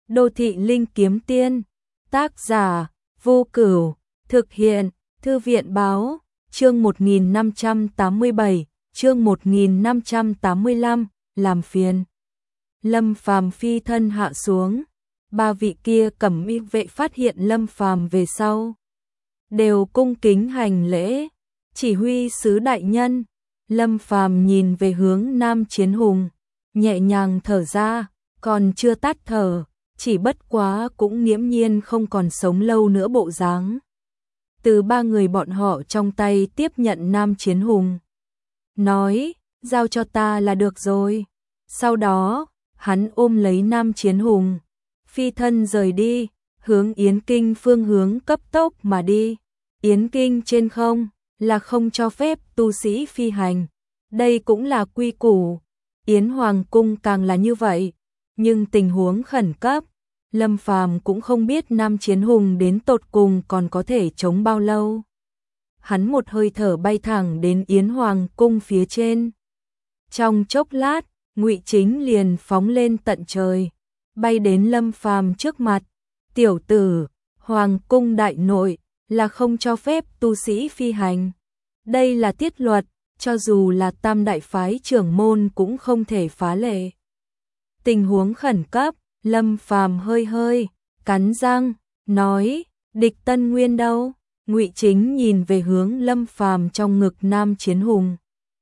Đô thị linh kiếm tiên, tác giả Vô Cửu, thực hiện Thư viện báo, chương 1587, chương 1585, làm phiền. Lâm Phàm phi thân hạ xuống, ba vị kia cẩm y vệ phát hiện Lâm Phàm về sau, đều cung kính hành lễ, chỉ huy sứ đại nhân. Lâm Phàm nhìn về hướng Nam Chiến Hùng, nhẹ nhàng thở ra, còn chưa tắt thở, chỉ bất quá cũng nghiễm nhiên không còn sống lâu nữa bộ dáng. Từ ba người bọn họ trong tay tiếp nhận Nam Chiến Hùng, nói, giao cho ta là được rồi. Sau đó, hắn ôm lấy Nam Chiến Hùng, phi thân rời đi, hướng Yến Kinh phương hướng cấp tốc mà đi. Yến Kinh trên không là không cho phép tu sĩ phi hành, đây cũng là quy củ. Yến Hoàng cung càng là như vậy, nhưng tình huống khẩn cấp, Lâm Phàm cũng không biết Nam Chiến Hùng đến tột cùng còn có thể chống bao lâu. Hắn một hơi thở bay thẳng đến Yến Hoàng cung phía trên. Trong chốc lát, Ngụy Chính liền phóng lên tận trời, bay đến Lâm Phàm trước mặt. Tiểu tử, Hoàng cung đại nội là không cho phép tu sĩ phi hành. Đây là tiết luật, cho dù là tam đại phái trưởng môn cũng không thể phá lệ. Tình huống khẩn cấp, Lâm Phàm hơi cắn răng, nói, địch Tân Nguyên đâu? Ngụy Chính nhìn về hướng Lâm Phàm trong ngực Nam Chiến Hùng,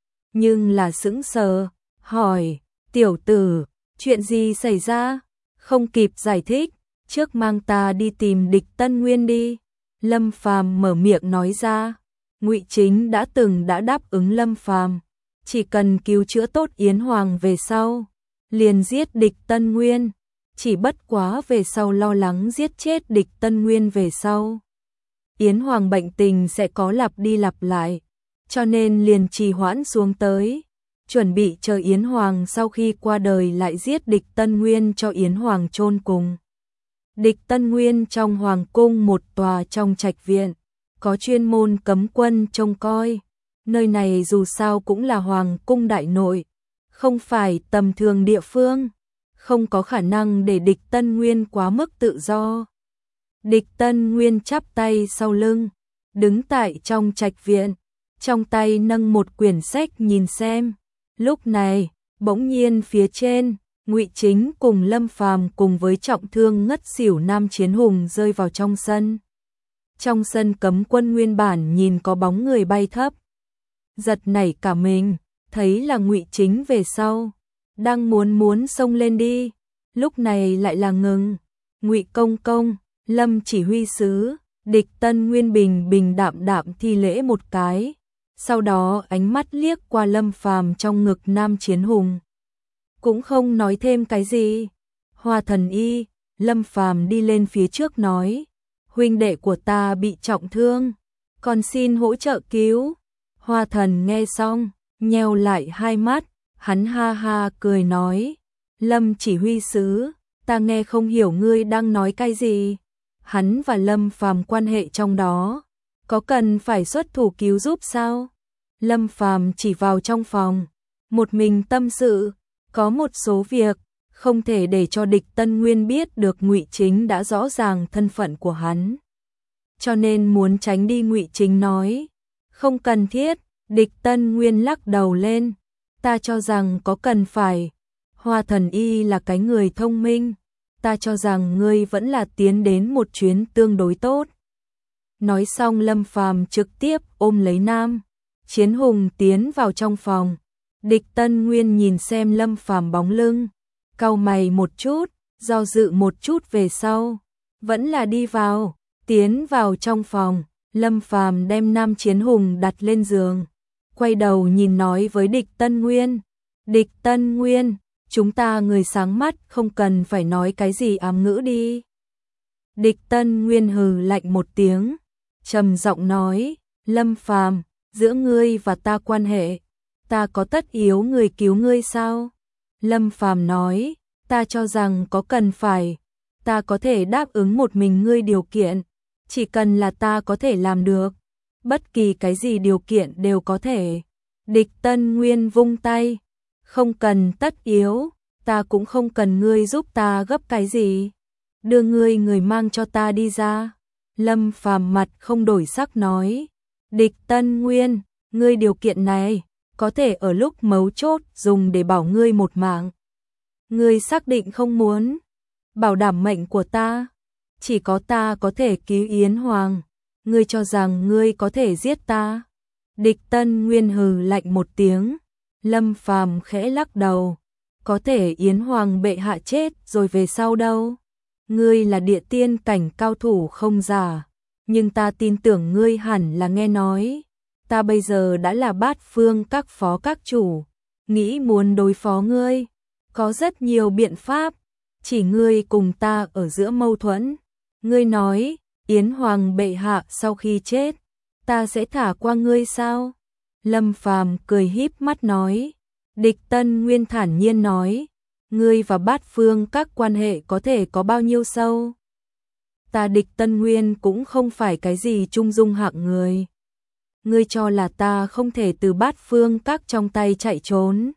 nhưng là sững sờ, hỏi, tiểu tử, chuyện gì xảy ra? Không kịp giải thích, trước mang ta đi tìm địch Tân Nguyên đi. Lâm Phàm mở miệng nói ra. Ngụy Chính đã đáp ứng Lâm Phàm, chỉ cần cứu chữa tốt Yến Hoàng về sau, liền giết địch Tân Nguyên, chỉ bất quá về sau lo lắng giết chết địch Tân Nguyên về sau, Yến Hoàng bệnh tình sẽ có lặp đi lặp lại, cho nên liền trì hoãn xuống tới, chuẩn bị chờ Yến Hoàng sau khi qua đời lại giết địch Tân Nguyên cho Yến Hoàng chôn cùng. Địch Tân Nguyên trong Hoàng cung một tòa trong trạch viện, có chuyên môn cấm quân trông coi, nơi này dù sao cũng là Hoàng cung đại nội, không phải tầm thường địa phương, không có khả năng để địch Tân Nguyên quá mức tự do. Địch Tân Nguyên chắp tay sau lưng, đứng tại trong trạch viện, trong tay nâng một quyển sách nhìn xem. Lúc này, bỗng nhiên phía trên, Ngụy Chính cùng Lâm Phàm cùng với trọng thương ngất xỉu Nam Chiến Hùng rơi vào trong sân. Trong sân cấm quân nguyên bản nhìn có bóng người bay thấp, giật nảy cả mình, thấy là Ngụy Chính về sau, đang muốn xông lên đi, lúc này lại là ngừng. Ngụy công công, Lâm chỉ huy sứ, địch Tân Nguyên bình đạm thi lễ một cái, sau đó ánh mắt liếc qua Lâm Phàm trong ngực Nam Chiến Hùng, cũng không nói thêm cái gì. Hoa Thần Y, Lâm Phàm đi lên phía trước nói, huynh đệ của ta bị trọng thương, còn xin hỗ trợ cứu. Hoa Thần nghe xong, nheo lại hai mắt, hắn ha ha cười nói, Lâm chỉ huy sứ, ta nghe không hiểu ngươi đang nói cái gì. Hắn và Lâm Phàm quan hệ trong đó, có cần phải xuất thủ cứu giúp sao? Lâm Phàm chỉ vào trong phòng, một mình tâm sự, có một số việc không thể để cho địch Tân Nguyên biết được. Ngụy Chính đã rõ ràng thân phận của hắn, cho nên muốn tránh đi. Ngụy Chính nói, không cần thiết. Địch Tân Nguyên lắc đầu lên, ta cho rằng có cần phải. Hoa Thần Y là cái người thông minh, ta cho rằng ngươi vẫn là tiến đến một chuyến tương đối tốt. Nói xong Lâm Phàm trực tiếp ôm lấy Nam Chiến Hùng tiến vào trong phòng. Địch Tân Nguyên nhìn xem Lâm Phàm bóng lưng, cau mày một chút, do dự một chút về sau, vẫn là đi vào. Tiến vào trong phòng, Lâm Phàm đem Nam Chiến Hùng đặt lên giường, quay đầu nhìn nói với địch Tân Nguyên, địch Tân Nguyên, chúng ta người sáng mắt không cần phải nói cái gì ám ngữ đi. Địch Tân Nguyên hừ lạnh một tiếng, trầm giọng nói, Lâm Phàm, giữa ngươi và ta quan hệ, ta có tất yếu người cứu ngươi sao? Lâm Phàm nói, ta cho rằng có cần phải, ta có thể đáp ứng một mình ngươi điều kiện, chỉ cần là ta có thể làm được, bất kỳ cái gì điều kiện đều có thể. Địch Tân Nguyên vung tay, không cần tất yếu, ta cũng không cần ngươi giúp ta gấp cái gì. đưa ngươi người mang cho ta đi ra. Lâm Phàm mặt không đổi sắc nói, Địch Tân Nguyên, ngươi điều kiện này, có thể ở lúc mấu chốt dùng để bảo ngươi một mạng. Ngươi xác định không muốn bảo đảm mệnh của ta, chỉ có ta có thể cứu Yến Hoàng, ngươi cho rằng ngươi có thể giết ta? Địch Tân Nguyên hừ lạnh một tiếng, Lâm Phàm khẽ lắc đầu, có thể Yến Hoàng bệ hạ chết rồi về sau đâu? Ngươi là địa tiên cảnh cao thủ không giả, nhưng ta tin tưởng ngươi hẳn là nghe nói, ta bây giờ đã là Bát Phương các phó các chủ, nghĩ muốn đối phó ngươi, có rất nhiều biện pháp, chỉ ngươi cùng ta ở giữa mâu thuẫn. Ngươi nói, Yến Hoàng bệ hạ sau khi chết, ta sẽ thả qua ngươi sao? Lâm Phàm cười híp mắt nói. Địch Tân Nguyên thản nhiên nói, ngươi và Bát Phương các quan hệ có thể có bao nhiêu sâu? Ta Địch Tân Nguyên cũng không phải cái gì trung dung hạng người. Ngươi cho là ta không thể từ Bát Phương các trong tay chạy trốn?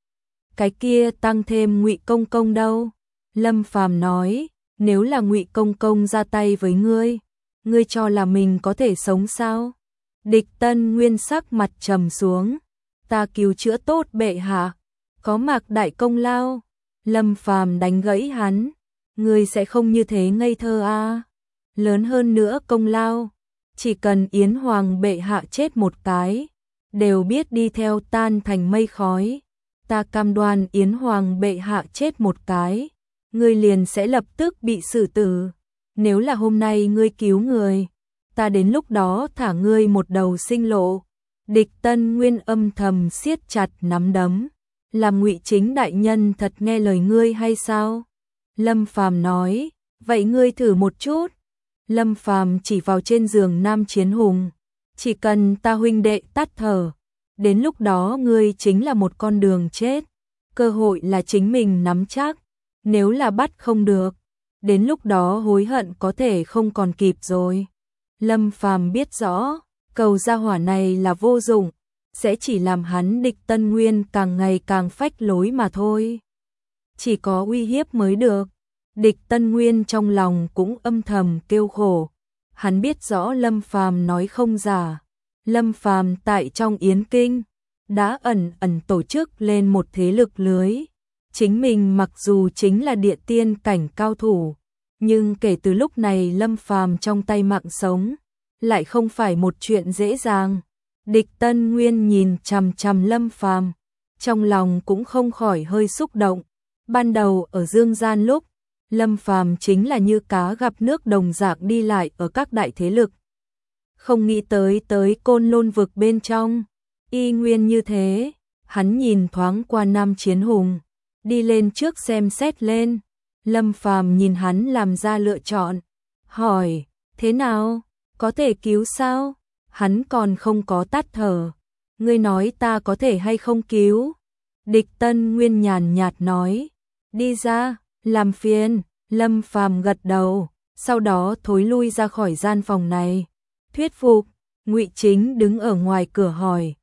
Cái kia tăng thêm Ngụy Công Công đâu? Lâm Phàm nói, nếu là Ngụy Công Công ra tay với ngươi, ngươi cho là mình có thể sống sao? Địch Tân Nguyên sắc mặt trầm xuống, ta cứu chữa tốt bệ hạ, có Mạc đại công lao. Lâm Phàm đánh gãy hắn, ngươi sẽ không như thế ngây thơ à? Lớn hơn nữa công lao, chỉ cần Yến Hoàng bệ hạ chết một cái, đều biết đi theo tan thành mây khói. Ta cam đoan Yến Hoàng bệ hạ chết một cái, ngươi liền sẽ lập tức bị xử tử. Nếu là hôm nay ngươi cứu người, ta đến lúc đó thả ngươi một đầu sinh lộ. Địch Tân Nguyên âm thầm siết chặt nắm đấm, làm Ngụy Chính đại nhân thật nghe lời ngươi hay sao? Lâm Phàm nói, vậy ngươi thử một chút. Lâm Phàm chỉ vào trên giường Nam Chiến Hùng, chỉ cần ta huynh đệ tắt thở, đến lúc đó ngươi chính là một con đường chết, cơ hội là chính mình nắm chắc, nếu là bắt không được, đến lúc đó hối hận có thể không còn kịp rồi. Lâm Phàm biết rõ, cầu gia hỏa này là vô dụng, sẽ chỉ làm hắn Địch Tân Nguyên càng ngày càng phách lối mà thôi. Chỉ có uy hiếp mới được. Địch Tân Nguyên trong lòng cũng âm thầm kêu khổ, hắn biết rõ Lâm Phàm nói không giả. Lâm Phàm tại trong Yến Kinh đã ẩn ẩn tổ chức lên một thế lực lưới. Chính mình mặc dù chính là địa tiên cảnh cao thủ, nhưng kể từ lúc này Lâm Phàm trong tay mạng sống, lại không phải một chuyện dễ dàng. Địch Tân Nguyên nhìn chằm chằm Lâm Phàm, trong lòng cũng không khỏi hơi xúc động. Ban đầu ở Dương Gian lúc, Lâm Phàm chính là như cá gặp nước đồng dạng đi lại ở các đại thế lực. Không nghĩ tới Côn Lôn vực bên trong, y nguyên như thế, hắn nhìn thoáng qua Nam Chiến Hùng, đi lên trước xem xét lên. Lâm Phàm nhìn hắn làm ra lựa chọn, hỏi, thế nào, có thể cứu sao? Hắn còn không có tắt thở, ngươi nói ta có thể hay không cứu? Địch Tân Nguyên nhàn nhạt nói, đi ra, làm phiền. Lâm Phàm gật đầu, sau đó thối lui ra khỏi gian phòng này. Thuyết phục, Ngụy Chính đứng ở ngoài cửa hỏi,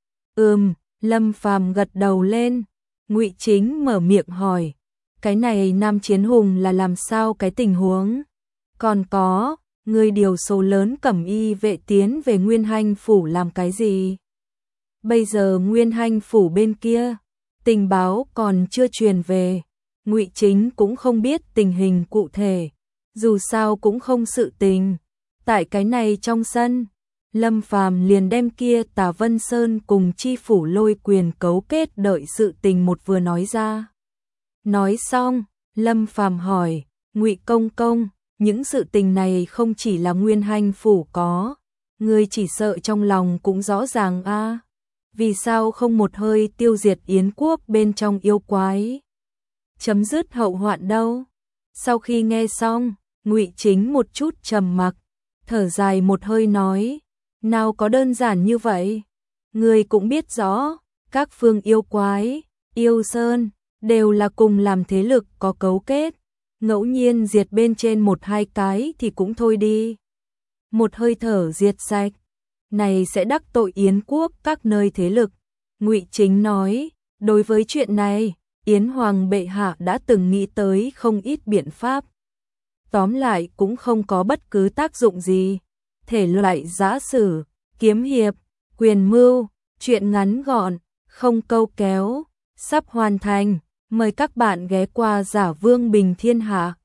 Lâm Phàm gật đầu lên. Ngụy Chính mở miệng hỏi, cái này Nam Chiến Hùng là làm sao cái tình huống? Còn có, ngươi điều số lớn cẩm y vệ tiến về Nguyên Hanh phủ làm cái gì? Bây giờ Nguyên Hanh phủ bên kia, tình báo còn chưa truyền về. Ngụy Chính cũng không biết tình hình cụ thể, dù sao cũng không sự tình. Tại cái này trong sân, Lâm Phàm liền đem kia Tả Vân Sơn cùng chi phủ Lôi Quyền cấu kết đợi sự tình một vừa nói ra. Nói xong, Lâm Phàm hỏi, Ngụy Công Công, những sự tình này không chỉ là Nguyên Hanh phủ có, ngươi chỉ sợ trong lòng cũng rõ ràng a, vì sao không một hơi tiêu diệt Yến quốc bên trong yêu quái, chấm dứt hậu hoạn đâu? Sau khi nghe xong, Ngụy Chính một chút trầm mặc, thở dài một hơi nói, nào có đơn giản như vậy. Ngươi cũng biết rõ, các phương yêu quái, yêu sơn, đều là cùng làm thế lực có cấu kết, ngẫu nhiên diệt bên trên một hai cái thì cũng thôi đi. Một hơi thở diệt sạch, này sẽ đắc tội Yến quốc các nơi thế lực. Ngụy Chính nói, đối với chuyện này, Yến Hoàng bệ hạ đã từng nghĩ tới không ít biện pháp. tóm lại cũng không có bất cứ tác dụng gì. Thể loại giã sử, kiếm hiệp, quyền mưu, truyện ngắn gọn, không câu kéo, sắp hoàn thành. Mời các bạn ghé qua Giả Vương Bình Thiên Hạ.